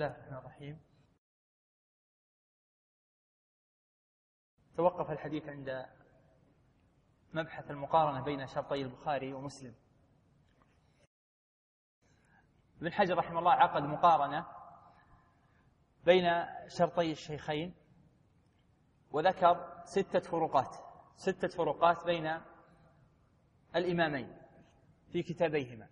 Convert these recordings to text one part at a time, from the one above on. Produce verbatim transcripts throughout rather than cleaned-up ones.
الله الرحمن الرحيم. توقف الحديث عند مبحث المقارنة بين شرطي البخاري ومسلم. ابن حجر رحمه الله عقد مقارنة بين شرطي الشيخين وذكر ستة فروقات ستة فروقات بين الإمامين في كتابيهما.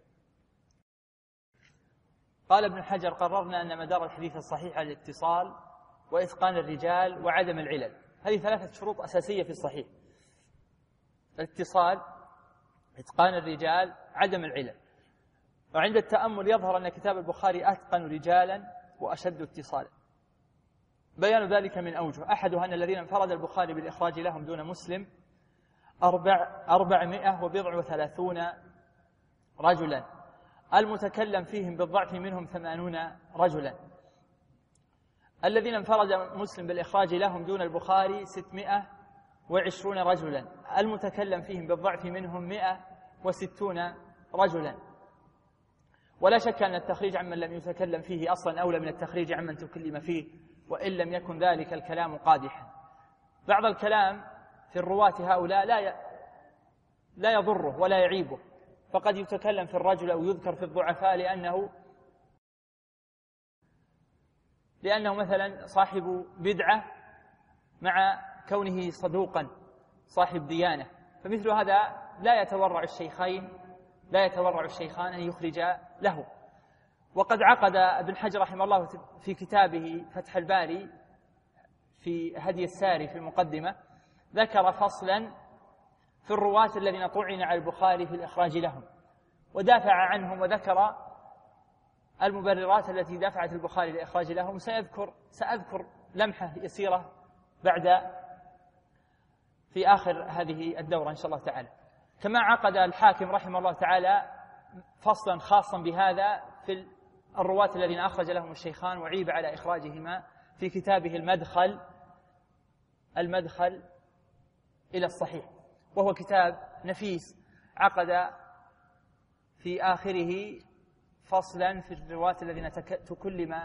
قال ابن حجر: قررنا أن مدار الحديث الصحيح على الاتصال وإتقان الرجال وعدم العلل. هذه ثلاثة شروط أساسية في الصحيح: الاتصال، إتقان الرجال، عدم العلل. وعند التأمل يظهر أن كتاب البخاري أتقن رجالا وأشد اتصالا. بيان ذلك من أوجه: أحدها أن الذين انفرد البخاري بالإخراج لهم دون مسلم أربع أربعمائة وبضع وثلاثون رجلا، المتكلم فيهم بالضعف منهم ثمانون رجلا. الذين انفرد مسلم بالإخراج لهم دون البخاري ستمائة وعشرون رجلا، المتكلم فيهم بالضعف منهم مائة وستون رجلا. ولا شك أن التخريج عمن لم يتكلم فيه أصلا أولى من التخريج عمن تكلم فيه، وإن لم يكن ذلك الكلام قادحا. بعض الكلام في الرواة هؤلاء لا لا يضره ولا يعيبه، فقد يتكلم في الرجل أو يذكر في الضعفاء لأنه لأنه مثلا صاحب بدعة مع كونه صدوقا صاحب ديانة، فمثل هذا لا يتورع الشيخين لا يتورع الشيخان أن يخرج له. وقد عقد ابن حجر رحمه الله في كتابه فتح الباري في هدي الساري في المقدمة ذكر فصلا في الرواة الذين طعن على البخاري في الإخراج لهم، ودافع عنهم وذكر المبررات التي دفعت البخاري للإخراج لهم. سأذكر سأذكر لمحة يسيرة بعد في آخر هذه الدورة إن شاء الله تعالى. كما عقد الحاكم رحمه الله تعالى فصلا خاصا بهذا في الرواة الذين أخرج لهم الشيخان وعيب على إخراجهما في كتابه المدخل المدخل إلى الصحيح، وهو كتاب نفيس عقد في آخره فصلا في الرواة الذين تكلم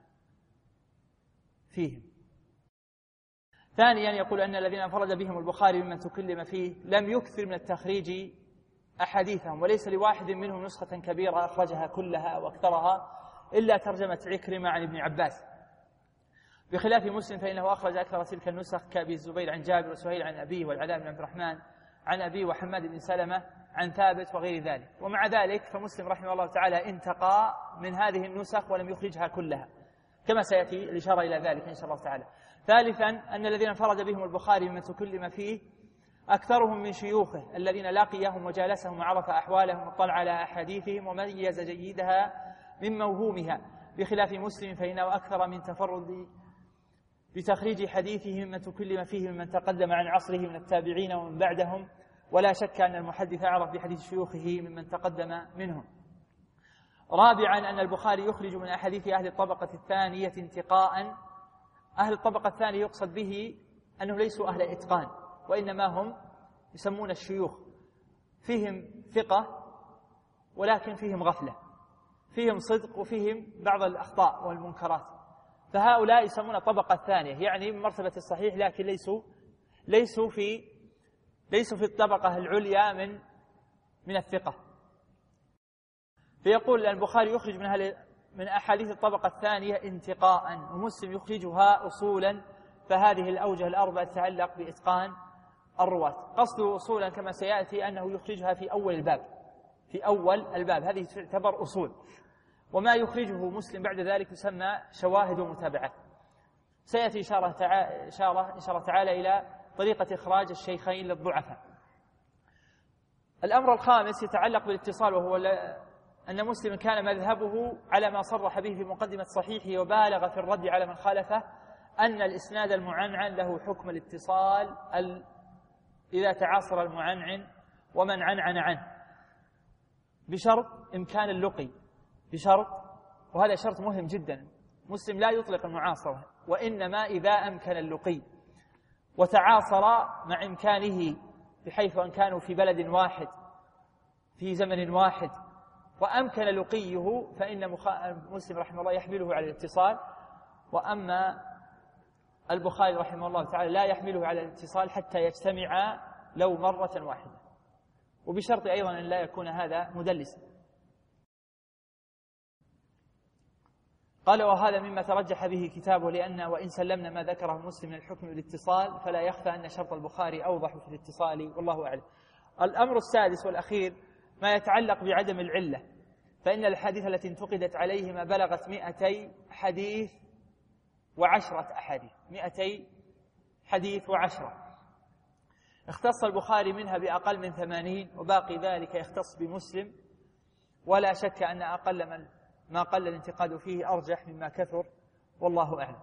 فيهم. ثانيا يقول أن الذين انفرد بهم البخاري ممن تكلم فيه لم يكثر من التخريج أحاديثهم، وليس لواحد منهم نسخة كبيرة أخرجها كلها أو أكثرها إلا ترجمة عكرمة عن ابن عباس، بخلاف مسلم فإنه أخرج أكثر تلك النسخ كأبي الزبير عن جابر وسهيل عن أبيه والعلاء بن عبد الرحمن عن أبيه وحماد بن سلمة عن ثابت وغير ذلك. ومع ذلك فمسلم رحمه الله تعالى انتقى من هذه النسخ ولم يخرجها كلها، كما سيأتي الإشارة إلى ذلك إن شاء الله تعالى. ثالثا أن الذين انفرد بهم البخاري ممن تكلم فيه أكثرهم من شيوخه الذين لاقيهم وجالسهم وعرف أحوالهم واطلع على أحاديثهم وميز جيدها من موهومها، بخلاف مسلم فإنه أكثر من تفرد بتخريج حديثه ممن تكلم فيه ممن تقدم عن عصره من التابعين ومن بعدهم. ولا شك أن المحدث أعرف بحديث شيوخه ممن تقدم منهم. رابعا أن البخاري يخرج من أحاديث أهل الطبقة الثانية انتقاء. أهل الطبقة الثانية يقصد به أنه ليسوا أهل إتقان، وإنما هم يسمون الشيوخ، فيهم ثقة ولكن فيهم غفلة، فيهم صدق وفيهم بعض الأخطاء والمنكرات، فهؤلاء يسمون الطبقة الثانية، يعني من مرتبة الصحيح لكن ليسوا ليسوا في ليسوا في الطبقة العليا من من الثقة. فيقول البخاري يخرج من هل من أحاديث الطبقة الثانية انتقاء، ومسلم يخرجها أصولا، فهذه الأوجه الأربعة تتعلق بإتقان الرواة. قصده أصولا كما سيأتي أنه يخرجها في أول الباب في أول الباب هذه تعتبر أصول، وما يخرجه مسلم بعد ذلك يسمى شواهد ومتابعات. سيأتي إشارة تعالى إشارة إن شاء الله تعالى إلى طريقة إخراج الشيخين للضعفاء. الأمر الخامس يتعلق بالاتصال، وهو أن مسلم كان مذهبه على ما صرح به في مقدمة صحيحه وبالغ في الرد على من خالفه، أن الإسناد المعنعن له حكم الاتصال إذا تعاصر المعنعن ومن عنعن عنه، بشرط إمكان اللقي، بشرط وهذا شرط مهم جدا. مسلم لا يطلق المعاصرة، وإنما إذا أمكن اللقي وتعاصر مع إمكانه، بحيث أن كانوا في بلد واحد في زمن واحد وأمكن لقيه فإن مسلم رحمه الله يحمله على الاتصال، وأما البخاري رحمه الله تعالى لا يحمله على الاتصال حتى يجتمع لو مرة واحدة، وبشرط أيضا أن لا يكون هذا مدلسا. قال وهذا مما ترجح به كتابه، لأن وإن سلمنا ما ذكره مسلم من الحكم بالاتصال فلا يخفى أن شرط البخاري أوضح في الاتصال، والله أعلم. الأمر السادس والأخير ما يتعلق بعدم العلة، فإن الحديث التي انتقدت عليهما بلغت مئتي حديث وعشرة أحاديث، مئتي حديث وعشرة، اختص البخاري منها بأقل من ثمانين، وباقي ذلك يختص بمسلم، ولا شك أن أقل من ما قل الانتقاد فيه أرجح مما كثر، والله أعلم.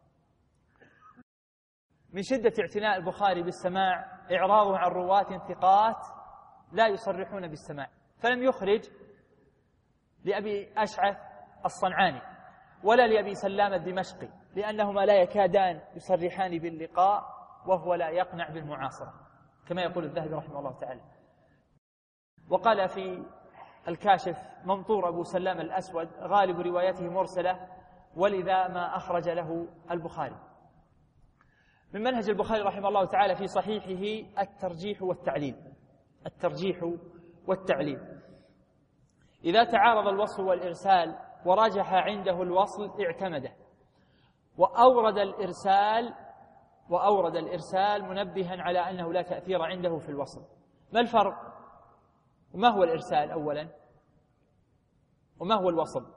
من شدة اعتناء البخاري بالسماع إعراضه عن رواة ثقات لا يصرحون بالسماع، فلم يخرج لأبي أشعث الصنعاني ولا لأبي سلام الدمشقي، لأنهما لا يكادان يصرحان باللقاء، وهو لا يقنع بالمعاصرة كما يقول الذهبي رحمه الله تعالى. وقال في الكاشف ممطور أبو سلام الأسود غالب روايته مرسلة، ولذا ما أخرج له البخاري. من منهج البخاري رحمه الله تعالى في صحيحه الترجيح والتعليل، الترجيح والتعليل. إذا تعارض الوصل والإرسال ورجح عنده الوصل اعتمده، وأورد الإرسال وأورد الإرسال منبها على أنه لا تأثير عنده في الوصل. ما الفرق؟ وما هو الإرسال أولا؟ وما هو الوصل؟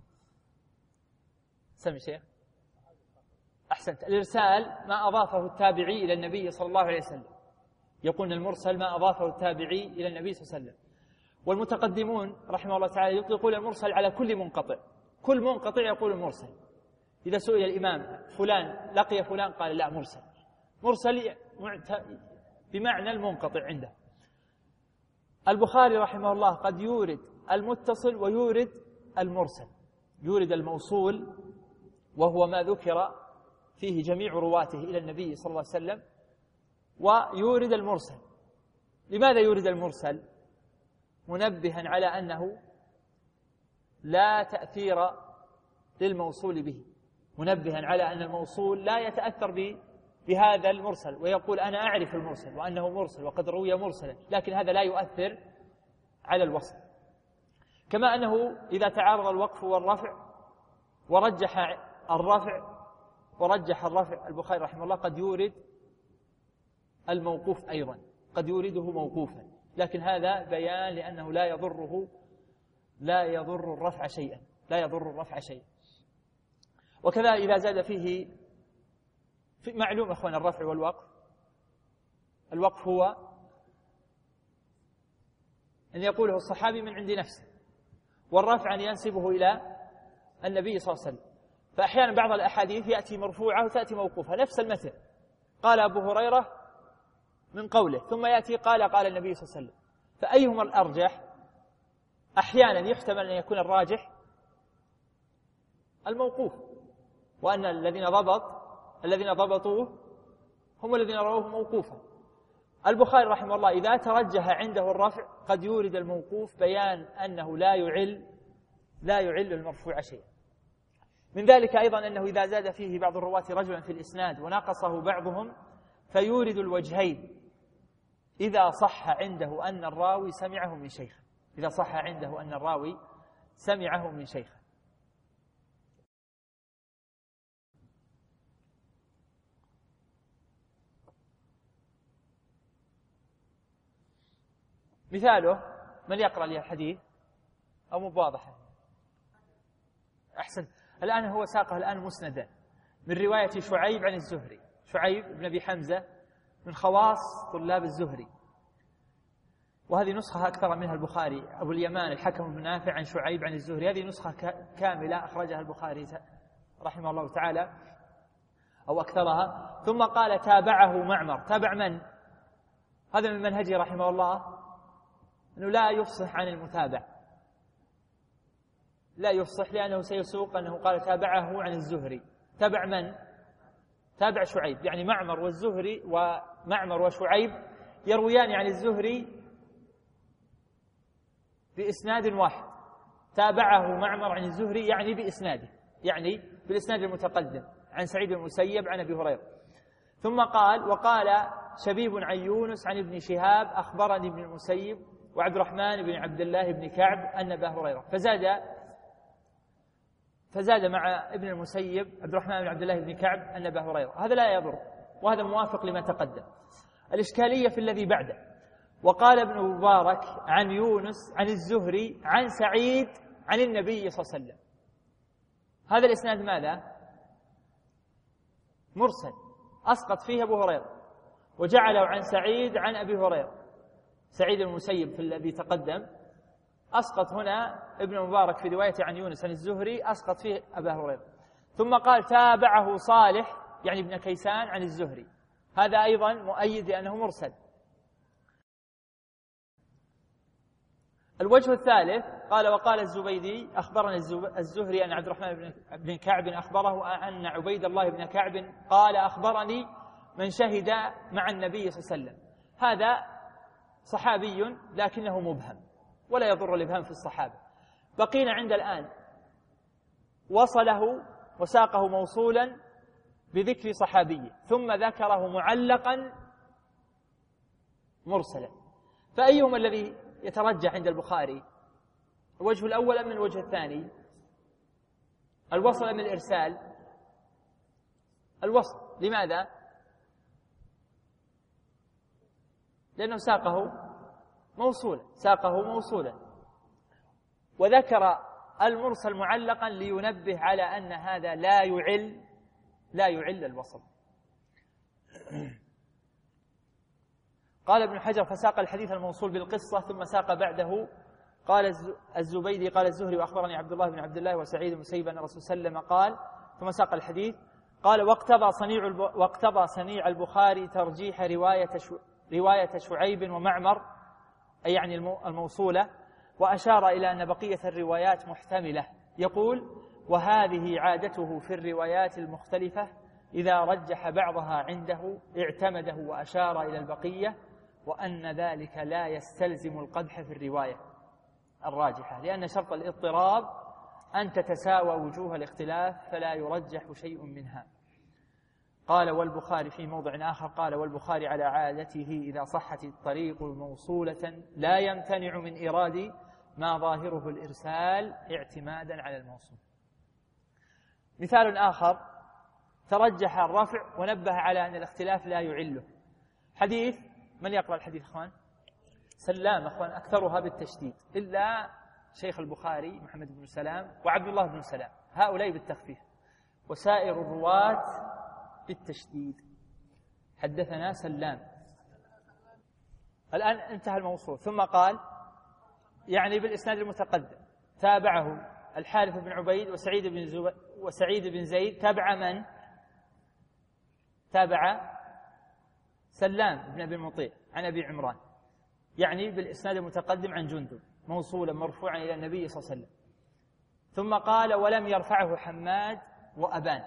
سمي شيخ. أحسنت. الإرسال ما أضافه التابعي إلى النبي صلى الله عليه وسلم، يقول المرسل ما أضافه التابعي إلى النبي صلى الله عليه وسلم. والمتقدمون رحمه الله تعالى يطلقون المرسل على كل منقطع، كل منقطع يقول مرسل. إذا سئل الإمام فلان لقي فلان قال لا مرسل، مرسل بمعنى المنقطع عنده. البخاري رحمه الله قد يورد المتصل ويورد المرسل، يورد الموصول وهو ما ذكر فيه جميع رواته إلى النبي صلى الله عليه وسلم، ويورد المرسل. لماذا يورد المرسل؟ منبها على أنه لا تأثير للموصول به، منبها على أن الموصول لا يتأثر بهذا المرسل، ويقول أنا أعرف المرسل وأنه مرسل وقد روي مرسلا، لكن هذا لا يؤثر على الوصل. كما أنه إذا تعارض الوقف والرفع ورجح الرفع ورجح الرفع البخاري رحمه الله قد يورد الموقوف أيضا، قد يورده موقوفا، لكن هذا بيان لأنه لا يضره لا يضر الرفع شيئا، لا يضر الرفع شيئا. وكذا إذا زاد فيه في معلوم أخوان الرفع والوقف، الوقف هو أن يقوله الصحابي من عند نفسه، والرفع أن ينسبه إلى النبي صلى الله عليه وسلم. فأحيانا بعض الأحاديث يأتي مرفوعة وتأتي موقوفة، نفس المتن، قال أبو هريرة من قوله، ثم يأتي قال قال النبي صلى الله عليه وسلم، فأيهما الأرجح؟ أحيانا يحتمل أن يكون الراجح الموقوف، وأن الذين ضبط الذين ضبطوه هم الذين رووه موقوفا. البخاري رحمه الله إذا ترجح عنده الرفع قد يورد الموقوف بيان أنه لا يعل لا يعل المرفوع شيئا. من ذلك أيضا أنه إذا زاد فيه بعض الرواة رجلا في الإسناد وناقصه بعضهم فيورد الوجهين إذا صح عنده أن الراوي سمعه من شيخه، إذا صح عنده أن الراوي سمعه من شيخه. مثاله من يقرأ لي الحديث أو مواضحة؟ أحسن. الآن هو ساقه الآن مسندا من رواية شعيب عن الزهري، شعيب بن أبي حمزة من خواص طلاب الزهري، وهذه نسخة أكثر منها البخاري. أبو اليمان الحكم بن نافع عن شعيب عن الزهري، هذه نسخة كاملة أخرجها البخاري رحمه الله تعالى أو أكثرها. ثم قال تابعه معمر. تابع من؟ هذا من منهجه رحمه الله أنه لا يفصح عن المتابع، لا يفصح، لأنه سيسوق أنه قال تابعه عن الزهري. تابع من؟ تابع شعيب، يعني معمر والزهري ومعمر وشعيب يرويان عن الزهري بإسناد واحد، تابعه معمر عن الزهري يعني بإسناده، يعني بالإسناد المتقدم عن سعيد بن المسيب عن أبي هريرة. ثم قال: وقال شبيب عن يونس عن ابن شهاب أخبرني ابن المسيب وعبد الرحمن بن عبد الله بن كعب أن أبا هريرة، فزاد فزاد مع ابن المسيب عبد الرحمن بن عبد الله بن كعب أن أبا هريرة. هذا لا يضر، وهذا موافق لما تقدم. الإشكالية في الذي بعده: وقال ابن مبارك عن يونس عن الزهري عن سعيد عن النبي صلى الله عليه وسلم. هذا الإسناد ماذا؟ مرسل، أسقط فيه أبو هريرة وجعله عن سعيد عن أبي هريرة. سعيد المسيب في الذي تقدم أسقط هنا ابن مبارك في روايته عن يونس عن الزهري، أسقط فيه أبا هريرة. ثم قال: تابعه صالح يعني ابن كيسان عن الزهري. هذا أيضا مؤيد لأنه مرسل. الوجه الثالث قال: وقال الزبيدي أخبرنا الزهري أن عبد الرحمن بن كعب أخبره أن عبيد الله بن كعب قال: أخبرني من شهد مع النبي صلى الله عليه وسلم. هذا صحابي لكنه مبهم، ولا يضر الإبهام في الصحابة. بقينا عند الآن وصله وساقه موصولا بذكر صحابي، ثم ذكره معلقا مرسلا. فأيهما الذي يترجح عند البخاري؟ الوجه الأول أم الوجه الثاني؟ الوصل أم الإرسال؟ الوصل. لماذا؟ لأنه ساقه موصولا ساقه موصولا وذكر المرسل معلقا لينبه على أن هذا لا يعل لا يعل الوصل. قال ابن حجر: فساق الحديث الموصول بالقصة ثم ساق بعده. قال الزبيدي: قال الزهري وأخبرني عبد الله بن عبد الله وسعيد بن المسيب أن الرسول صلى الله عليه وسلم قال، ثم ساق الحديث. قال: واقتضى صنيع واقتضى صنيع البخاري ترجيح رواية رواية شعيب ومعمر، أي يعني الموصولة، وأشار إلى أن بقية الروايات محتملة. يقول: وهذه عادته في الروايات المختلفة، إذا رجح بعضها عنده اعتمده وأشار إلى البقية، وأن ذلك لا يستلزم القدح في الرواية الراجحة، لأن شرط الاضطراب أن تتساوى وجوه الاختلاف فلا يرجح شيء منها. قال: والبخاري في موضع آخر قال: والبخاري على عادته إذا صحت الطريق موصولة لا يمتنع من إيراد ما ظاهره الإرسال اعتمادا على الموصول. مثال آخر ترجح الرفع ونبه على أن الاختلاف لا يعله. حديث، من يقرأ الحديث أخوان؟ سلام أخوان، أكثرها بالتشديد إلا شيخ البخاري محمد بن سلام وعبد الله بن سلام، هؤلاء بالتخفيف، وسائر الرواة بالتشديد. حدثنا سلام. الآن انتهى الموصول. ثم قال يعني بالإسناد المتقدم: تابعه الحارث بن عبيد وسعيد بن زو... وسعيد بن زيد. تابع من؟ تابع سلام بن أبي المطيع عن أبي عمران، يعني بالإسناد المتقدم عن جندب موصولا مرفوعا إلى النبي صلى الله عليه وسلم. ثم قال: ولم يرفعه حماد وأبان.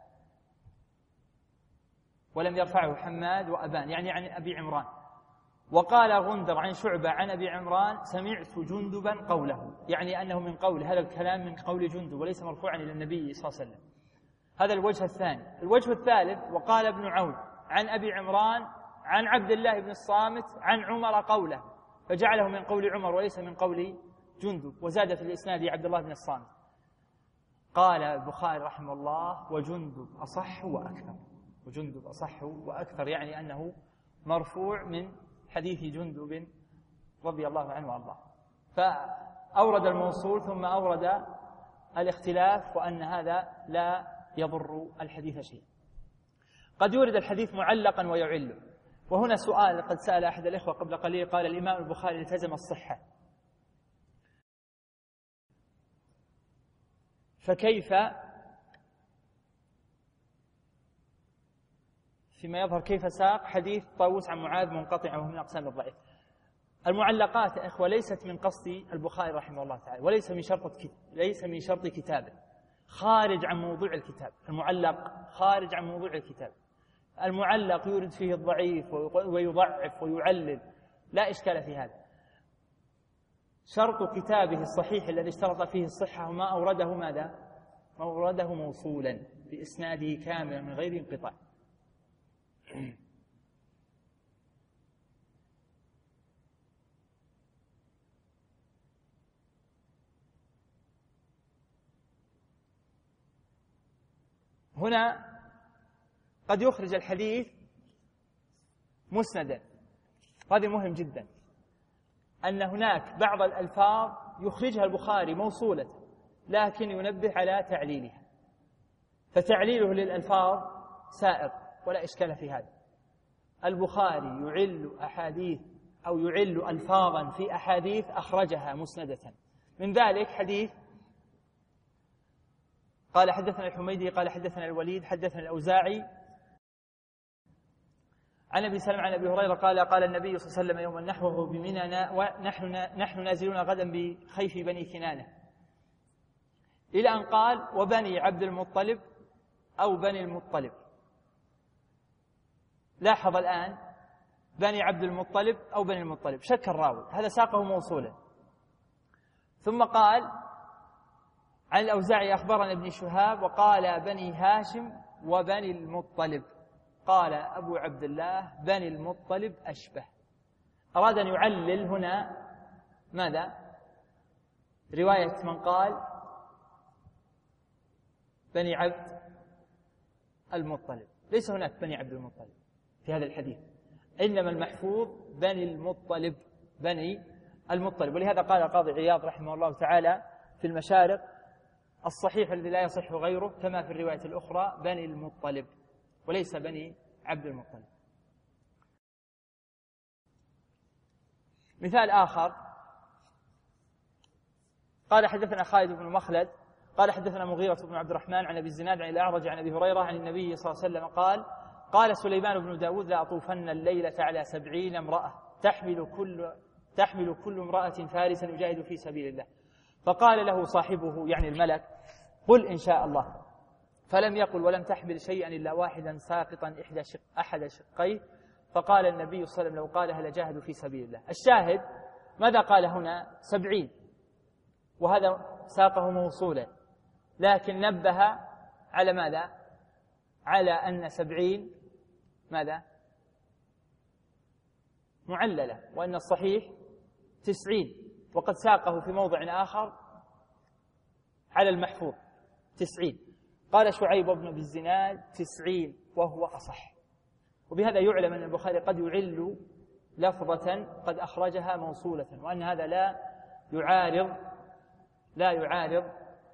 ولم يرفعه حماد وأبان يعني عن أبي عمران. وقال غندر عن شعبة عن أبي عمران: سمعت جندبا قوله، يعني أنه من قول هذا الكلام من قول جندب وليس مرفوعا إلى النبي صلى الله عليه وسلم. هذا الوجه الثاني. الوجه الثالث: وقال ابن عون عن أبي عمران عن عبد الله بن الصامت عن عمر قوله، فجعله من قول عمر وليس من قول جندب، وزاد في الإسناد عبد الله بن الصامت. قال البخاري رحمه الله: وجندب أصح وأكثر. وجندب أصح وأكثر يعني أنه مرفوع من حديث جندب رضي الله عنه وارضاه. فأورد الموصول ثم أورد الاختلاف وأن هذا لا يضر الحديث شيء. قد يورد الحديث معلقا ويعله. وهنا سؤال قد سأل أحد الإخوة قبل قليل، قال: الإمام البخاري التزم الصحة، فكيف فيما يظهر كيف ساق حديث طاووس عن معاذ منقطعا وهو من أقسام الضعيف؟ المعلقات يا إخوة ليست من قصد البخاري رحمه الله تعالى، وليس من شرط ليس من شرط كتابه، خارج عن موضوع الكتاب. المعلق خارج عن موضوع الكتاب. المعلق يورد فيه الضعيف ويضعف ويعلل، لا إشكال في هذا. شرط كتابه الصحيح الذي اشترط فيه الصحة ما أورده ماذا؟ ما أورده موصولا بإسناده كاملا من غير انقطاع. هنا قد يخرج الحديث مسندا، هذا مهم جدا، أن هناك بعض الألفاظ يخرجها البخاري موصولة لكن ينبه على تعليلها، فتعليله للألفاظ سائر ولا إشكال في هذا. البخاري يعل أحاديث أو يعل ألفاظا في أحاديث أخرجها مسندة، من ذلك حديث قال حدثنا الحميدي قال حدثنا الوليد حدثنا الأوزاعي عن أبي سلمة عن أبي هريرة قال قال النبي صلى الله عليه وسلم يوما نحوه بمنى ونحن نحن نازلون غدا بخيف بني كنانة، إلى أن قال وبني عبد المطلب أو بني المطلب. لاحظ الآن بني عبد المطلب أو بني المطلب، شك الراوي، هذا ساقه موصولا. ثم قال عن الأوزاعي أخبرنا ابن شهاب وقال بني هاشم وبني المطلب، قال أبو عبد الله بني المطلب أشبه. أراد أن يعلل هنا ماذا؟ رواية من قال بني عبد المطلب، ليس هناك بني عبد المطلب في هذا الحديث، إنما المحفوظ بني المطلب بني المطلب. ولهذا قال القاضي عياض رحمه الله تعالى في المشارق الصحيح الذي لا يصح غيره كما في الرواية الأخرى بني المطلب وليس بني عبد المطلب. مثال آخر قال حدثنا خالد بن مخلد قال حدثنا مغيرة بن عبد الرحمن عن أبي الزناد عن الأعرج عن أبي هريرة عن النبي صلى الله عليه وسلم قال قال سليمان بن داود لا أطوفن الليلة على سبعين امرأة تحمل كل, تحمل كل امرأة فارسا يجاهد في سبيل الله، فقال له صاحبه يعني الملك قل إن شاء الله، فلم يقل ولم تحمل شيئا إلا واحدا ساقطا إحدى شق أحد شقيه، فقال النبي صلى الله عليه وسلم لو قالها لجاهدوا في سبيل الله. الشاهد ماذا قال هنا؟ سبعين، وهذا ساقه موصولا، لكن نبه على ماذا؟ على أن سبعين ماذا؟ معللة، وأن الصحيح تسعين، وقد ساقه في موضع آخر على المحفوظ تسعين. قال شعيب بن أبي الزناد تسعين وهو أصح. وبهذا يعلم أن البخاري قد يعل لفظة قد أخرجها موصولة، وأن هذا لا يعارض لا يعارض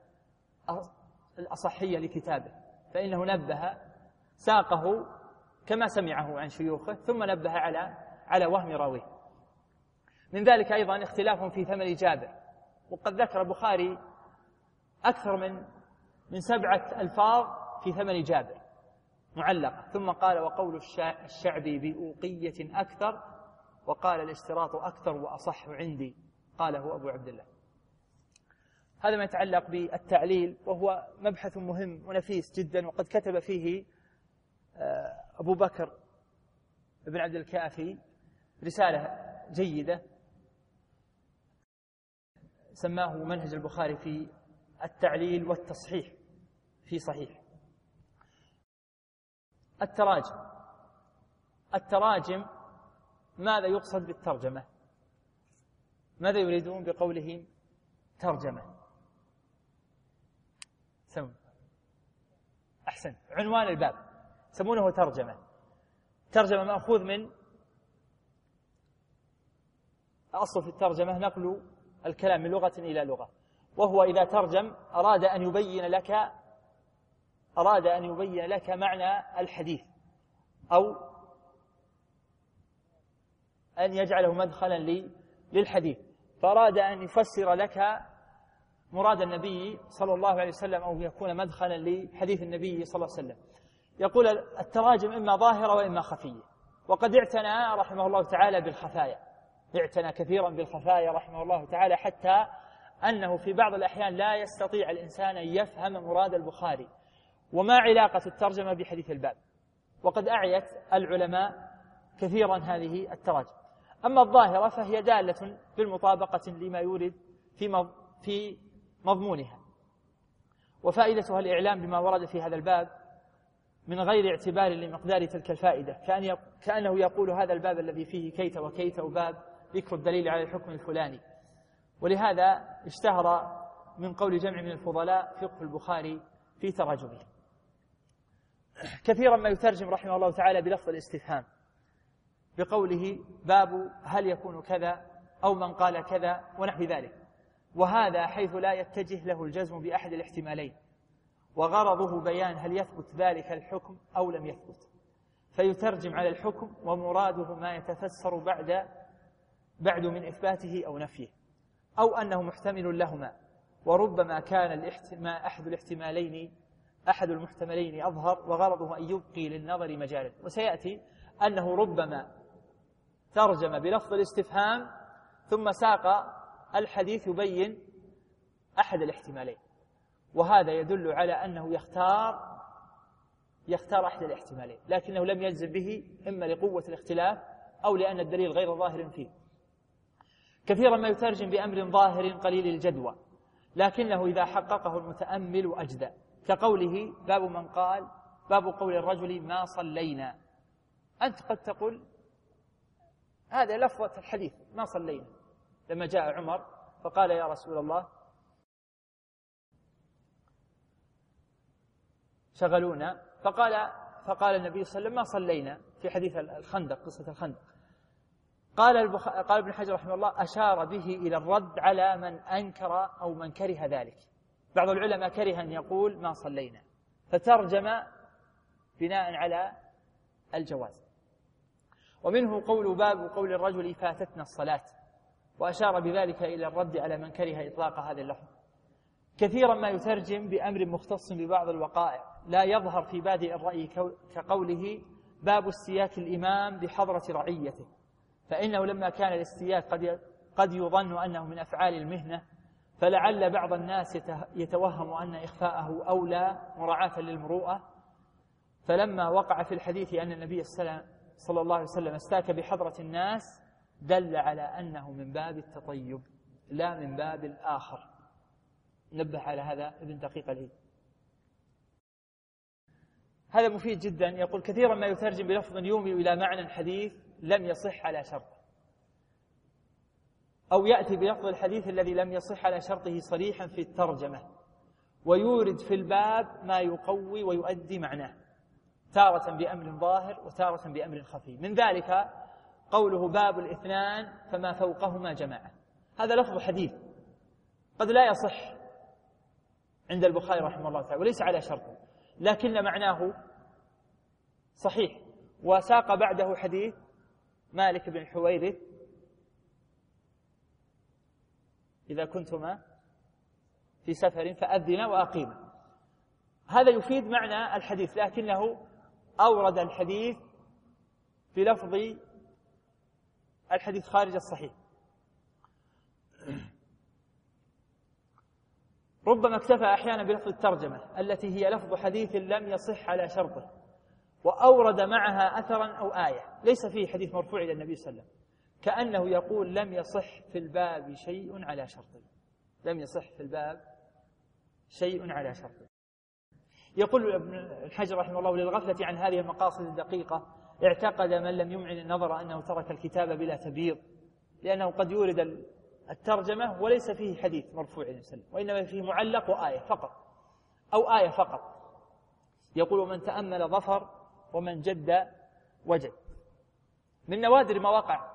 الأصحية لكتابه، فإنه نبه ساقه كما سمعه عن شيوخه ثم نبه على على وهم راويه. من ذلك أيضا اختلاف في ثمن جابر، وقد ذكر البخاري أكثر من من سبعة ألفاظ في ثمن جابر معلقة، ثم قال وقول الشعبي بأوقية أكثر، وقال الاشتراط أكثر وأصح عندي، قاله أبو عبد الله. هذا ما يتعلق بالتعليل، وهو مبحث مهم ونفيس جدا، وقد كتب فيه أبو بكر بن عبد الكافي رسالة جيدة سماه منهج البخاري في التعليل والتصحيح في صحيح. التراجم التراجم ماذا يقصد بالترجمة؟ ماذا يريدون بقولهم ترجمة؟ سم أحسن، عنوان الباب يسمونه ترجمة. ترجمة مأخوذ من أصل في الترجمة نقل الكلام من لغة إلى لغة، وهو إذا ترجم أراد أن يبين لك أراد أن يبين لك معنى الحديث، أو أن يجعله مدخلا للحديث، فأراد أن يفسر لك مراد النبي صلى الله عليه وسلم، أو يكون مدخلا لحديث النبي صلى الله عليه وسلم. يقول التراجم إما ظاهرة وإما خفية، وقد اعتنى رحمه الله تعالى بالخفايا، اعتنى كثيرا بالخفايا رحمه الله تعالى، حتى أنه في بعض الأحيان لا يستطيع الإنسان أن يفهم مراد البخاري وما علاقة الترجمة بحديث الباب، وقد أعيت العلماء كثيرا هذه التراجم. أما الظاهرة فهي دالة بالمطابقة لما يورد في في مضمونها، وفائدتها الإعلام بما ورد في هذا الباب من غير اعتبار لمقدار تلك الفائدة، كأن كأنه يقول هذا الباب الذي فيه كيت وكيت وباب ذكر الدليل على الحكم الفلاني. ولهذا اشتهر من قول جمع من الفضلاء فقه البخاري في تراجمه. كثيرا ما يترجم رحمه الله تعالى بلفظ الاستفهام بقوله باب هل يكون كذا أو من قال كذا ونحو ذلك، وهذا حيث لا يتجه له الجزم بأحد الاحتمالين، وغرضه بيان هل يثبت ذلك الحكم أو لم يثبت، فيترجم على الحكم ومراده ما يتفسر بعد بعد من إثباته أو نفيه، أو أنه محتمل لهما، وربما كان الاحتمال أحد الاحتمالين أحد المحتملين أظهر، وغرضه أن يبقي للنظر مجالا. وسيأتي أنه ربما ترجم بلفظ الاستفهام ثم ساق الحديث يبين أحد الاحتمالين، وهذا يدل على أنه يختار يختار أحد الاحتمالين، لكنه لم يلزم به إما لقوة الاختلاف أو لأن الدليل غير ظاهر فيه. كثيرا ما يترجم بأمر ظاهر قليل الجدوى، لكنه إذا حققه المتأمل أجدى، كقوله باب من قال باب قول الرجل ما صلينا. أنت قد تقول هذا لفظة الحديث ما صلينا، لما جاء عمر فقال يا رسول الله شغلونا، فقال فقال النبي صلى الله عليه وسلم ما صلينا في حديث الخندق، قصة الخندق. قال البخ... قال ابن حجر رحمه الله أشار به إلى الرد على من أنكر أو من كره ذلك. بعض العلماء كره أن يقول ما صلينا، فترجم بناء على الجواز. ومنه قول باب قول الرجل فاتتنا الصلاة، وأشار بذلك إلى الرد على من كره إطلاق هذا اللفظ. كثيرا ما يترجم بأمر مختص ببعض الوقائع لا يظهر في بادئ الرأي، كقوله باب استياك الإمام بحضرة رعيته، فإنه لما كان الاستياك قد قد يظن أنه من أفعال المهنة، فلعل بعض الناس يتوهم أن إخفاءه أولى مراعاة للمروءة، فلما وقع في الحديث أن النبي صلى الله عليه وسلم استاك بحضرة الناس دل على أنه من باب التطيب لا من باب الآخر. نبه على هذا ابن دقيق العيد. هذا مفيد جدا. يقول كثيرا ما يترجم بلفظ يومي إلى معنى حديث لم يصح على شرطه، أو يأتي بلفظ الحديث الذي لم يصح على شرطه صريحا في الترجمة، ويورد في الباب ما يقوي ويؤدي معناه، تارة بأمر ظاهر وتارة بأمر خفي. من ذلك قوله باب الاثنان فما فوقهما جماعة. هذا لفظ حديث قد لا يصح عند البخاري رحمه الله تعالى وليس على شرطه، لكن معناه صحيح. وساق بعده حديث مالك بن الحويرث إذا كنتما في سفر فأذنا وأقيما. هذا يفيد معنى الحديث، لكنه أورد الحديث بلفظ الحديث خارج الصحيح. ربما اكتفى أحيانا بلفظ الترجمة التي هي لفظ حديث لم يصح على شرطه، وأورد معها أثرا أو آية ليس فيه حديث مرفوع إلى النبي صلى الله عليه وسلم، كأنه يقول لم يصح في الباب شيء على شرطه، لم يصح في الباب شيء على شرطه. يقول ابن الحجر رحمه الله للغفلة عن هذه المقاصد الدقيقة اعتقد من لم يمعن النظر أنه ترك الكتاب بلا تبييض، لأنه قد يورد الترجمة وليس فيه حديث مرفوع إلى النبي، وإنما فيه معلق وآية فقط أو آية فقط. يقول ومن تأمل ظفر ومن جد وجد. من نوادر ما وقع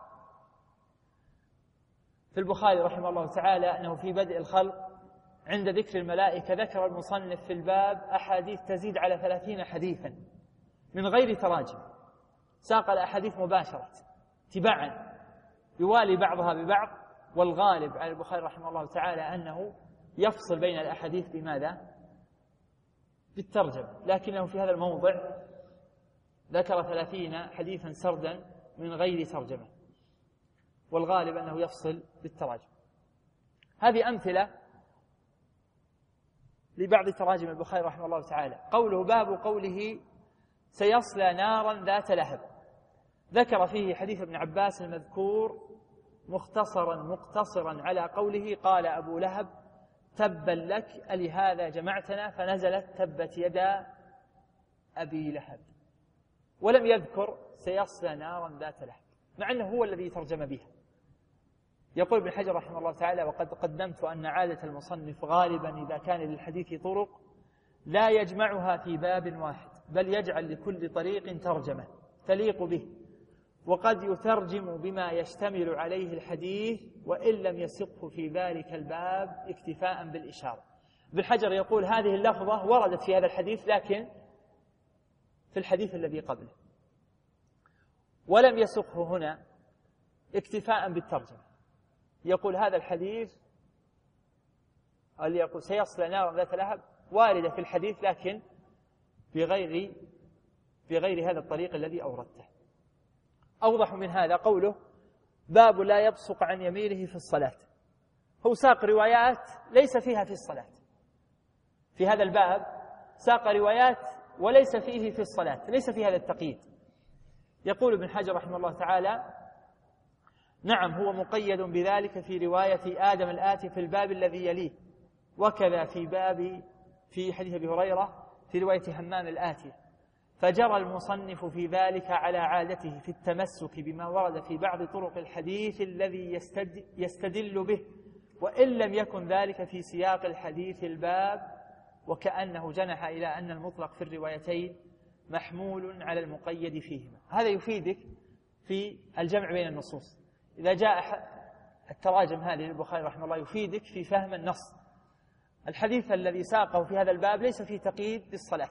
في البخاري رحمه الله تعالى أنه في بدء الخلق عند ذكر الملائكة ذكر المصنف في الباب أحاديث تزيد على ثلاثين حديثا من غير تراجم، ساق الأحاديث مباشرة تباعا يوالي بعضها ببعض، والغالب على البخاري رحمه الله تعالى أنه يفصل بين الأحاديث بماذا؟ بالترجمة، لكنه في هذا الموضع ذكر ثلاثين حديثا سردا من غير ترجمة، والغالب أنه يفصل بالتراجم. هذه أمثلة لبعض تراجم البخاري رحمه الله تعالى. قوله باب قوله سيصلى نارا ذات لهب، ذكر فيه حديث ابن عباس المذكور مختصرا مقتصرا على قوله قال أبو لهب تبا لك ألهذا جمعتنا، فنزلت تبت يدا أبي لهب، ولم يذكر سيصلى نارا ذات لهب، مع أنه هو الذي ترجم بها. يقول ابن حجر رحمه الله تعالى: وقد قدمت أن عادة المصنف غالبا إذا كان للحديث طرق لا يجمعها في باب واحد، بل يجعل لكل طريق ترجمة تليق به، وقد يترجم بما يشتمل عليه الحديث وإن لم يسقه في ذلك الباب اكتفاء بالإشارة. ابن حجر يقول هذه اللفظة وردت في هذا الحديث لكن في الحديث الذي قبله، ولم يسقه هنا اكتفاء بالترجمة. يقول هذا الحديث اللي يقول سيصلى نارا ذات لهب واردة في الحديث لكن بغير بغير هذا الطريق الذي أوردته. أوضح من هذا قوله باب لا يبصق عن يمينه في الصلاة. هو ساق روايات ليس فيها في الصلاة، في هذا الباب ساق روايات وليس فيه في الصلاة، ليس في هذا التقييد. يقول ابن حجر رحمه الله تعالى: نعم هو مقيد بذلك في رواية آدم الآتي في الباب الذي يليه، وكذا في باب في حديث أبي هريرة في رواية همام الآتي، فجرى المصنف في ذلك على عادته في التمسك بما ورد في بعض طرق الحديث الذي يستدل به، وإن لم يكن ذلك في سياق الحديث الباب، وكأنه جنح إلى أن المطلق في الروايتين محمول على المقيد فيهما. هذا يفيدك في الجمع بين النصوص. إذا جاء التراجم هذه للبخاري رحمه الله يفيدك في فهم النص. الحديث الذي ساقه في هذا الباب ليس فيه تقييد بالصلاة،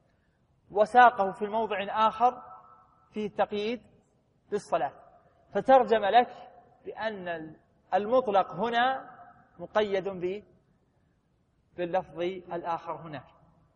وساقه في موضع آخر فيه تقييد بالصلاة، فترجم لك بأن المطلق هنا مقيد باللفظ الآخر هناك.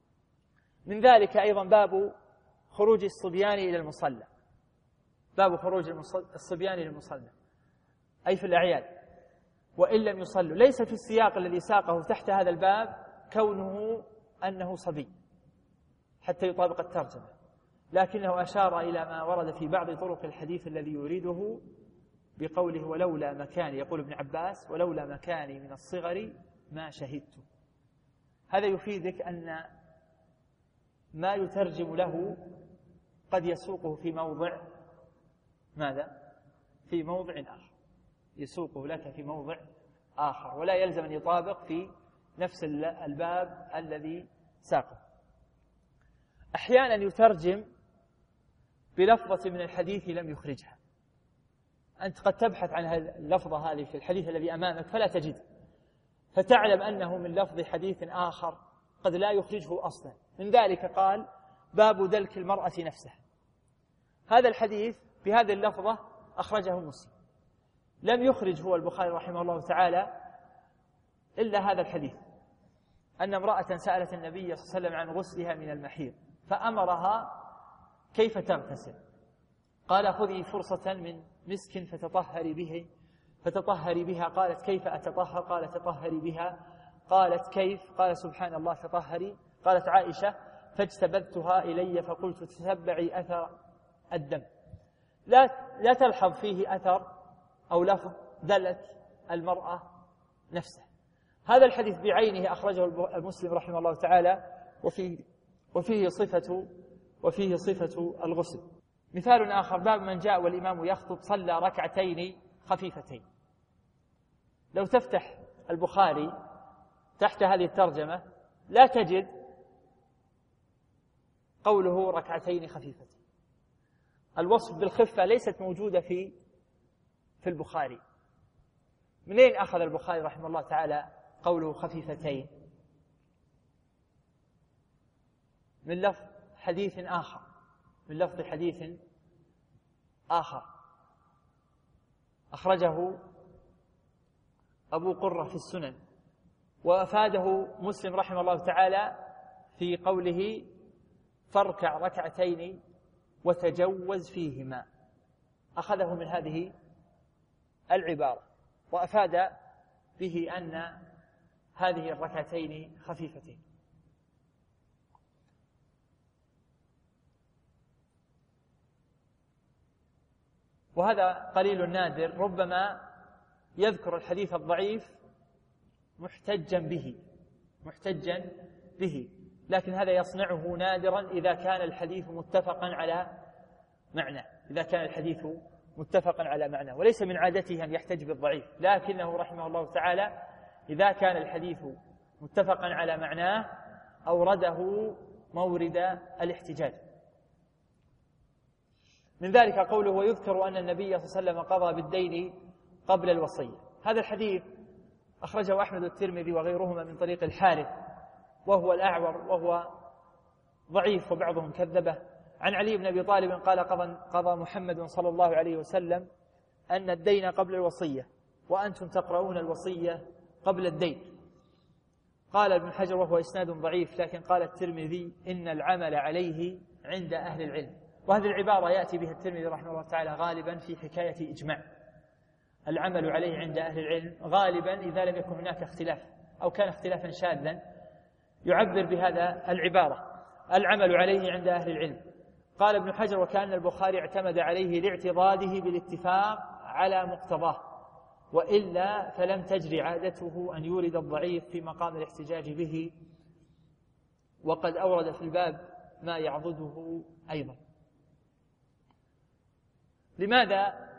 من ذلك أيضا باب خروج الصبيان إلى المصلى. باب خروج الصبيان إلى المصلى أي في الأعياد وإن لم يصلوا، ليس في السياق الذي ساقه تحت هذا الباب كونه أنه صبي حتى يطابق الترجمة، لكنه أشار إلى ما ورد في بعض طرق الحديث الذي يريده بقوله ولولا مكاني، يقول ابن عباس ولولا مكاني من الصغر ما شهدت. هذا يفيدك أن ما يترجم له قد يسوقه في موضع ماذا؟ في موضع آخر، يسوقه لك في موضع آخر، ولا يلزم أن يطابق في نفس الباب الذي ساقه. أحيانا يترجم بلفظة من الحديث لم يخرجها. أنت قد تبحث عن اللفظة هذه في الحديث الذي أمامك فلا تجد، فتعلم أنه من لفظ حديث آخر قد لا يخرجه أصلا. من ذلك قال باب دلك المرأة نفسها. هذا الحديث بهذه اللفظة أخرجه مسلم، لم يخرج هو البخاري رحمه الله تعالى إلا هذا الحديث، أن امرأة سألت النبي صلى الله عليه وسلم عن غسلها من المحيض فأمرها كيف تغتسل، قال خذي فرصة من مسك فتطهري به فتطهري بها. قالت كيف أتطهر؟ قال تطهري بها. قالت كيف؟ قال سبحان الله تطهري. قالت عائشة فاجتبذتها إلي فقلت تتبعي أثر الدم. لا لا تلحظ فيه أثر أو لفظ دلت المرأة نفسها. هذا الحديث بعينه أخرجه المسلم رحمه الله تعالى، وفيه وفيه صفة وفيه صفة الغسل. مثال آخر باب من جاء والإمام يخطب صلى ركعتين خفيفتين. لو تفتح البخاري تحت هذه الترجمة لا تجد قوله ركعتين خفيفتين. الوصف بالخفة ليست موجودة في في البخاري. منين أخذ البخاري رحمه الله تعالى قوله خفيفتين؟ من لفظ حديث آخر، من لفظ حديث آخر أخرجه أبو قرة في السنن، وأفاده مسلم رحمه الله تعالى في قوله فاركع ركعتين وتجوز فيهما. أخذه من هذه العبارة وأفاد به أن هذه الركعتين خفيفتين. وهذا قليل نادر، ربما يذكر الحديث الضعيف محتجا به محتجا به لكن هذا يصنعه نادرا إذا كان الحديث متفقا على معنى إذا كان الحديث متفقا على معنى وليس من عادته أن يحتج بالضعيف، لكنه رحمه الله تعالى إذا كان الحديث متفقا على معناه أورده مورد الاحتجاج. من ذلك قوله: ويذكر أن النبي صلى الله عليه وسلم قضى بالدين قبل الوصية. هذا الحديث أخرجه أحمد والترمذي وغيرهما من طريق الحارث وهو الأعور وهو ضعيف وبعضهم كذبه، عن علي بن أبي طالب قال: قضى محمد صلى الله عليه وسلم أن الدين قبل الوصية وأنتم تقرؤون الوصية قبل الدين. قال ابن حجر وهو إسناد ضعيف، لكن قال الترمذي إن العمل عليه عند أهل العلم. وهذه العبارة يأتي بها الترمذي رحمه الله تعالى غالبا في حكاية إجماع، العمل عليه عند أهل العلم غالبا إذا لم يكن هناك اختلاف أو كان اختلافا شاذا يعبر بهذا العبارة العمل عليه عند أهل العلم. قال ابن حجر: وكأن البخاري اعتمد عليه لاعتضاده بالاتفاق على مقتضاه، وإلا فلم تجري عادته أن يورد الضعيف في مقام الاحتجاج به، وقد أورد في الباب ما يعضده أيضا. لماذا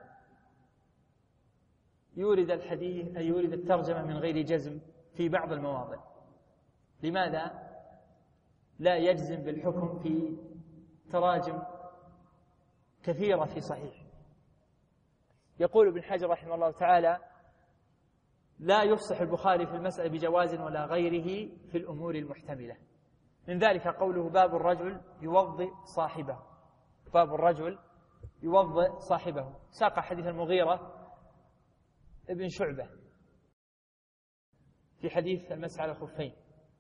يورد الحديث أي يورد الترجمة من غير جزم في بعض المواضع؟ لماذا لا يجزم بالحكم في تراجم كثيرة في صحيح؟ يقول ابن حجر رحمه الله تعالى: لا يفصح البخاري في المسألة بجواز ولا غيره في الأمور المحتملة. من ذلك قوله: باب الرجل يوضئ صاحبه باب الرجل يوضئ صاحبه. ساق حديث المغيرة ابن شعبة في حديث المسح على الخفين.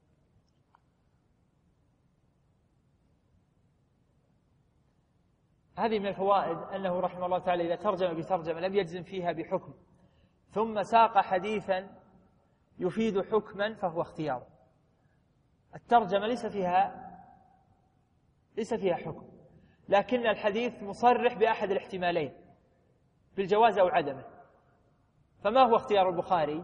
هذه من الفوائد أنه رحمه الله تعالى إذا ترجم بترجمة لم يجزم فيها بحكم ثم ساق حديثا يفيد حكما فهو اختيار. الترجمة ليس فيها ليس فيها حكم، لكن الحديث مصرح بأحد الاحتمالين بالجواز أو عدمه. فما هو اختيار البخاري؟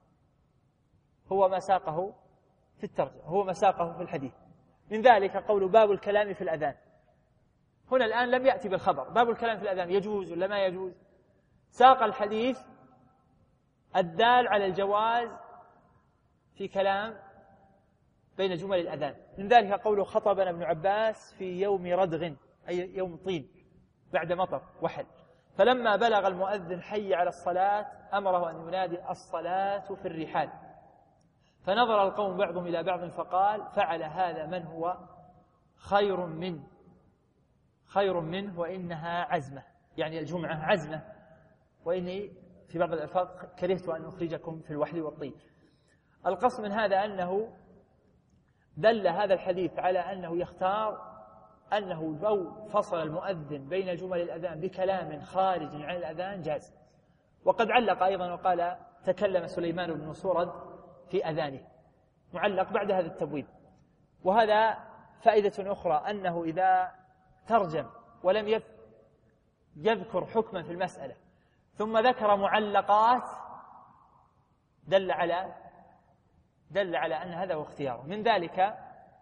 هو ما ساقه في الترجمة، هو ما ساقه في الحديث. من ذلك قول: باب الكلام في الأذان. هنا الآن لم يأتي بالخبر، باب الكلام في الأذان يجوز ولا ما يجوز؟ ساق الحديث الدال على الجواز في كلام بين جمل الأذان. من ذلك قوله: خطبنا ابن عباس في يوم ردغ، أي يوم طين بعد مطر وحل، فلما بلغ المؤذن حي على الصلاة أمره أن ينادي: الصلاة في الرحال. فنظر القوم بعضهم إلى بعض فقال: فعل هذا من هو خير منه خير منه وإنها عزمة، يعني الجمعة عزمة، وإني في بعض الألفاظ كرهت أن أخرجكم في الوحل والطين. القصد من هذا أنه دل هذا الحديث على أنه يختار أنه لو فصل المؤذن بين جمل الأذان بكلام خارج عن الأذان جاز. وقد علق أيضا وقال: تكلم سليمان بن سورد في أذانه، معلق بعد هذا التبويب. وهذا فائدة أخرى أنه إذا ترجم ولم يذكر حكما في المسألة ثم ذكر معلقات دل على دل على أن هذا هو اختياره. من ذلك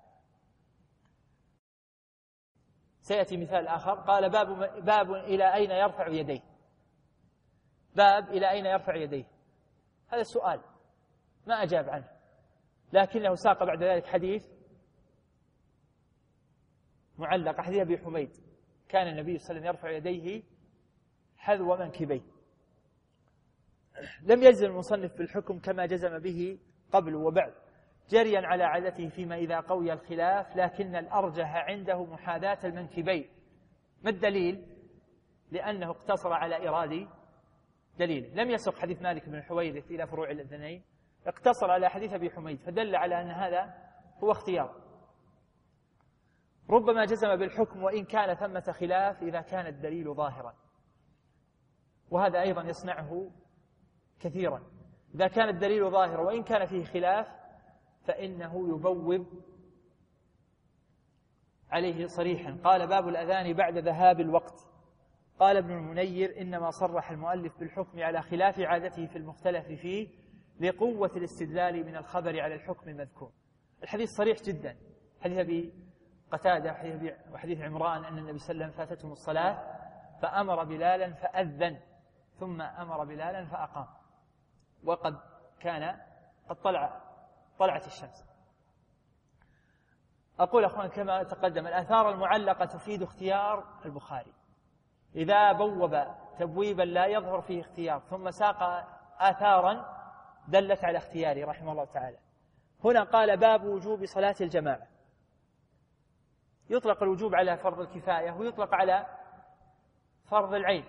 سيأتي مثال آخر، قال: باب, باب إلى أين يرفع يديه. باب إلى أين يرفع يديه، هذا السؤال ما أجاب عنه، لكنه ساق بعد ذلك حديث معلق، حديث أبي حميد: كان النبي صلى الله عليه وسلم يرفع يديه حذو منكبيه. لم يجزم المصنف بالحكم كما جزم به قبل وبعد، جريا على عادته فيما إذا قوي الخلاف، لكن الأرجح عنده محاذاة المنكبين. ما الدليل؟ لأنه اقتصر على إرادة دليل، لم يسق حديث مالك بن الحويرث إلى فروع الأذنين، اقتصر على حديث أبي حميد، فدل على أن هذا هو اختيار. ربما جزم بالحكم وإن كان ثمة خلاف إذا كان الدليل ظاهرا، وهذا أيضا يصنعه كثيرا. إذا كان الدليل ظاهرا وإن كان فيه خلاف فإنه يبوب عليه صريحا. قال: باب الأذان بعد ذهاب الوقت. قال ابن المنير: إنما صرح المؤلف بالحكم على خلاف عادته في المختلف فيه لقوة الاستدلال من الخبر على الحكم المذكور. الحديث صريح جدا، حديث أبي قتادة وحديث عمران أن النبي صلى الله عليه وسلم فاتتهم الصلاة فأمر بلالا فأذن ثم أمر بلالا فأقام، وقد كان قد طلع طلعت الشمس. أقول أخوان كما تقدم، الآثار المعلقة تفيد اختيار البخاري. إذا بوب تبويبا لا يظهر فيه اختيار ثم ساق آثارا دلت على اختياره رحمه الله تعالى. هنا قال: باب وجوب صلاة الجماعة. يطلق الوجوب على فرض الكفاية ويطلق على فرض العين،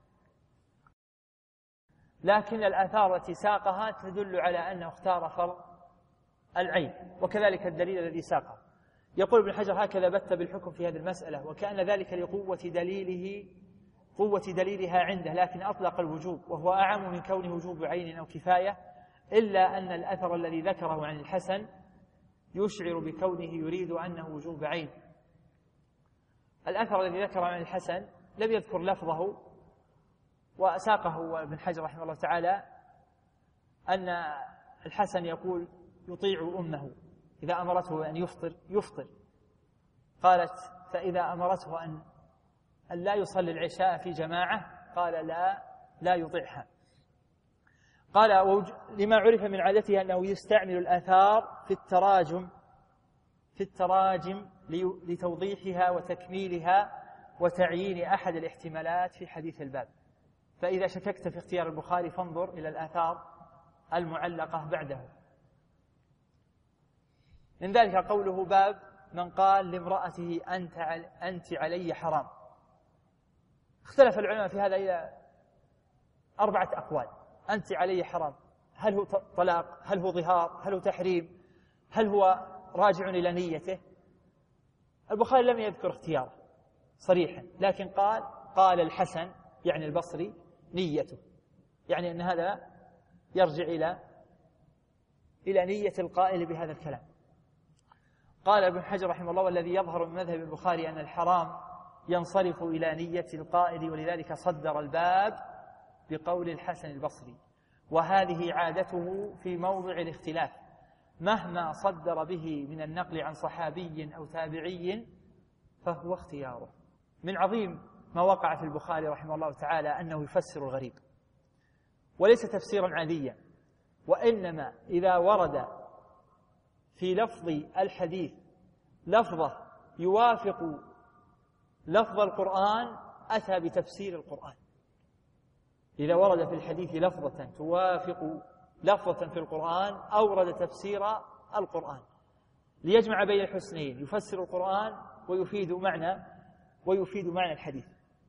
لكن الآثار التي ساقها تدل على أنه اختار فرض العين، وكذلك الدليل الذي ساقه. يقول ابن حجر: هكذا بت بالحكم في هذه المسألة، وكأن ذلك لقوة دليله قوة دليلها عنده، لكن أطلق الوجوب وهو أعم من كونه وجوب عين أو كفاية، إلا أن الأثر الذي ذكره عن الحسن يشعر بكونه يريد أنه وجوب عين. الأثر الذي ذكره عن الحسن لم يذكر لفظه، وساقه ابن حجر رحمه الله تعالى أن الحسن يقول: يطيع أمه إذا أمرته أن يفطر يفطر. قالت: فإذا أمرته أن أن لا يصلي العشاء في جماعة قال: لا لا يطيعها. قال: لما عرف من عادته أنه يستعمل الآثار في التراجم في التراجم لتوضيحها وتكميلها وتعيين أحد الاحتمالات في حديث الباب. فإذا شككت في اختيار البخاري فانظر إلى الآثار المعلقة بعده. من ذلك قوله: باب من قال لامرأته أنت أنت علي حرام. اختلف العلماء في هذا إلى أربعة أقوال. أنت علي حرام، هل هو طلاق؟ هل هو ظهار؟ هل هو تحريم؟ هل هو راجع إلى نيته؟ البخاري لم يذكر اختياره صريحا، لكن قال قال الحسن يعني البصري نيته، يعني أن هذا يرجع إلى إلى نية القائل بهذا الكلام. قال ابن حجر رحمه الله: والذي يظهر من مذهب البخاري أن الحرام ينصرف إلى نية القائل، ولذلك صدر الباب بقول الحسن البصري، وهذه عادته في موضع الاختلاف، مهما صدر به من النقل عن صحابي أو تابعي فهو اختياره. من عظيم ما وقع في البخاري رحمه الله تعالى أنه يفسر الغريب، وليس تفسيرا عاديا، وإنما إذا ورد في لفظ الحديث لفظة يوافق لفظ القرآن أتى بتفسير القرآن. إذا ورد في الحديث لفظة توافق لفظة في القرآن أورد تفسير القرآن ليجمع بين الحسنين، يفسر القرآن ويفيد معنى ويفيد معنى الحديث.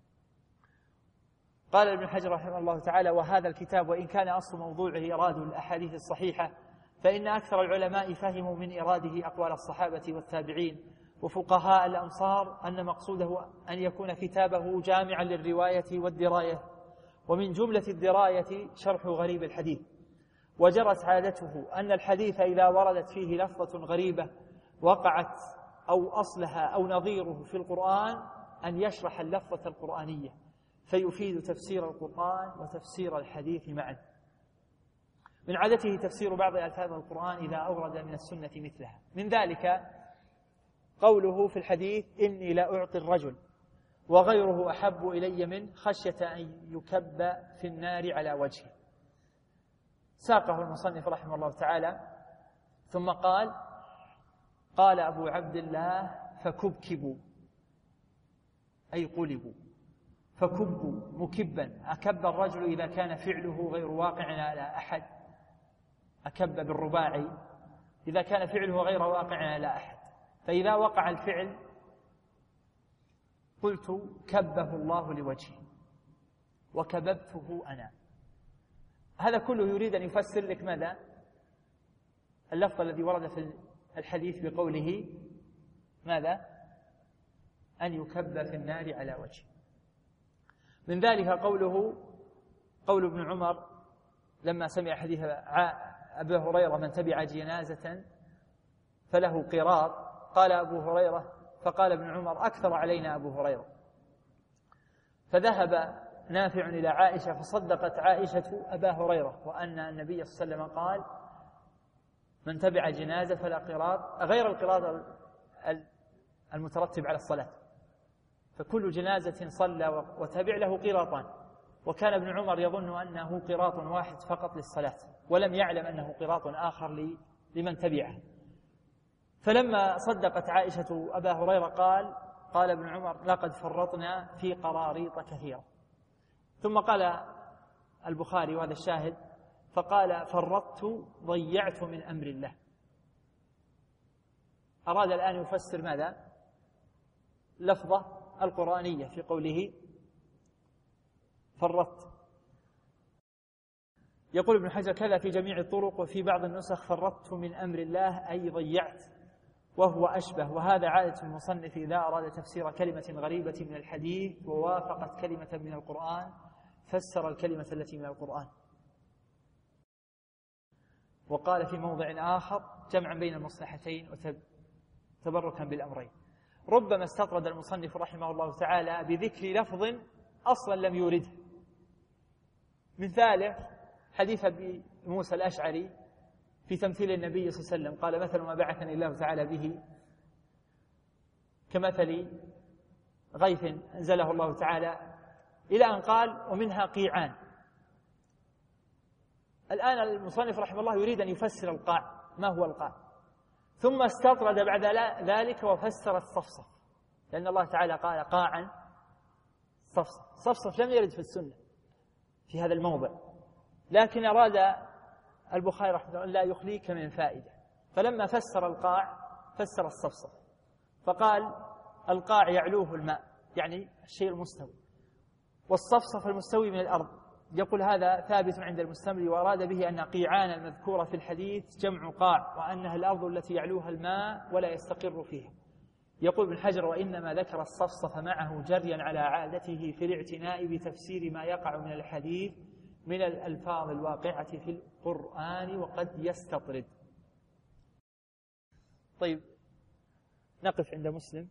قال ابن حجر رحمه الله تعالى: وهذا الكتاب وإن كان أصل موضوعه إراد الأحاديث الصحيحة، فإن أكثر العلماء فهموا من إراده أقوال الصحابة والتابعين وفقهاء الأمصار أن مقصوده أن يكون كتابه جامعا للرواية والدراية، ومن جملة الدراية شرح غريب الحديث. وجرت عادته أن الحديث إذا وردت فيه لفظة غريبة وقعت أو أصلها أو نظيره في القرآن أن يشرح اللفظة القرآنية، فيفيد تفسير القرآن وتفسير الحديث معا. من عادته تفسير بعض ألفاظ القرآن إذا أورد من السنة مثلها. من ذلك قوله في الحديث: إني لا أعطي الرجل وغيره أحب إلي منه خشية أن يكب في النار على وجهه. ساقه المصنف رحمه الله تعالى ثم قال: قال أبو عبد الله: فكبكبوا أي قلبوا، فكبوا مكبا، أكب الرجل إذا كان فعله غير واقع على أحد، أكب بالرباعي إذا كان فعله غير واقع على أحد، فإذا وقع الفعل قلت كبه الله لوجهه وكببته أنا. هذا كله يريد أن يفسر لك ماذا؟ اللفظ الذي ورد في الحديث بقوله ماذا؟ أن يكب في النار على وجهه. من ذلك قوله قول ابن عمر لما سمع حديث أبي هريرة: من تبع جنازة فله قراط. قال أبو هريرة فقال ابن عمر: أكثر علينا أبو هريرة. فذهب نافع إلى عائشة فصدقت عائشة أبا هريرة وأن النبي صلى الله عليه وسلم قال: من تبع جنازة فلا قراط، غير القراط المترتب على الصلاة، فكل جنازة صلى وتبع له قراطان. وكان ابن عمر يظن أنه قراط واحد فقط للصلاة، ولم يعلم أنه قراط آخر لمن تبعه. فلما صدقت عائشة أبا هريرة قال قال ابن عمر: لقد فرطنا في قراريط كثيرة. ثم قال البخاري وهذا الشاهد: فقال: فرطت ضيعت من أمر الله. أراد الآن يفسر ماذا؟ لفظة القرآنية في قوله فرطت. يقول ابن حجر: كذا في جميع الطرق، وفي بعض النسخ فرطت من أمر الله أي ضيعت، وهو أشبه. وهذا عادة المصنف إذا أراد تفسير كلمة غريبة من الحديث ووافقت كلمة من القرآن فسر الكلمة التي من القرآن. وقال في موضع آخر جمعا بين المصلحتين وتبركا بالأمرين. ربما استطرد المصنف رحمه الله تعالى بذكر لفظ أصلا لم يورده. مثاله حديث أبي موسى الأشعري في تمثيل النبي صلى الله عليه وسلم، قال: مثل ما بعثني الله تعالى به كمثل غيث أنزله الله تعالى، إلى أن قال: ومنها قيعان. الآن المصنف رحمه الله يريد أن يفسر القاع، ما هو القاع؟ ثم استطرد بعد ذلك وفسر الصفصف، لأن الله تعالى قال: قاعا صفصف. صفصف لم يرد في السنة في هذا الموضع، لكن أراد البخاري رحمه الله لا يخليك من فائدة، فلما فسر القاع فسر الصفصف، فقال: القاع يعلوه الماء، يعني الشيء المستوي، والصفصف المستوي من الأرض. يقول هذا ثابت عند المستملي، وأراد به أن قيعان المذكورة في الحديث جمع قاع، وأنها الأرض التي يعلوها الماء ولا يستقر فيها. يقول ابن حجر: وإنما ذكر الصفصف معه جريا على عادته في الاعتناء بتفسير ما يقع من الحديث من الألفاظ الواقعة في القرآن، وقد يستطرد. طيب، نقف عند مسلم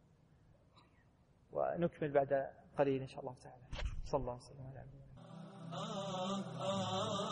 ونكمل بعد قليل إن شاء الله تعالى. صلى الله عليه وسلم على نبينا محمد.